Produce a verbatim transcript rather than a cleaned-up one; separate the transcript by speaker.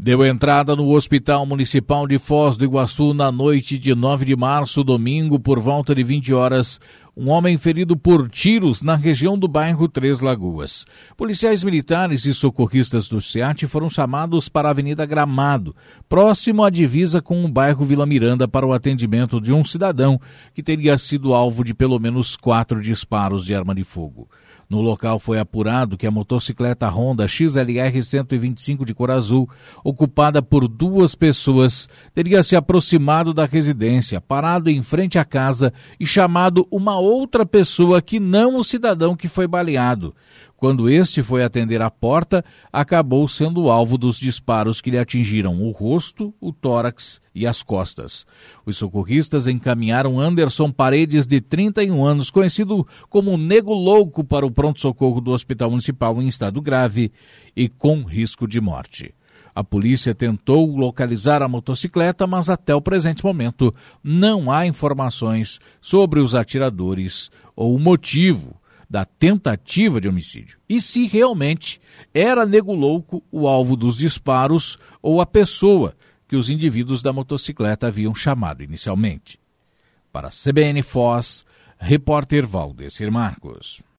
Speaker 1: Deu entrada no Hospital Municipal de Foz do Iguaçu na noite de nove de março, domingo, por volta de vinte horas, um homem ferido por tiros na região do bairro Três Lagoas. Policiais militares e socorristas do SEAT foram chamados para a Avenida Gramado, próximo à divisa com o bairro Vila Miranda, para o atendimento de um cidadão que teria sido alvo de pelo menos quatro disparos de arma de fogo. No local foi apurado que a motocicleta Honda X L R cento e vinte e cinco de cor azul, ocupada por duas pessoas, teria se aproximado da residência, parado em frente à casa e chamado uma outra pessoa que não o cidadão que foi baleado. Quando este foi atender a porta, acabou sendo alvo dos disparos que lhe atingiram o rosto, o tórax e as costas. Os socorristas encaminharam Anderson Paredes, de trinta e um anos, conhecido como Nego Louco, para o pronto-socorro do Hospital Municipal em estado grave e com risco de morte. A polícia tentou localizar a motocicleta, mas até o presente momento não há informações sobre os atiradores ou o motivo da tentativa de homicídio. E se realmente era Nego Louco o alvo dos disparos ou a pessoa que os indivíduos da motocicleta haviam chamado inicialmente. Para a C B N Foz, repórter Valdecir Marcos.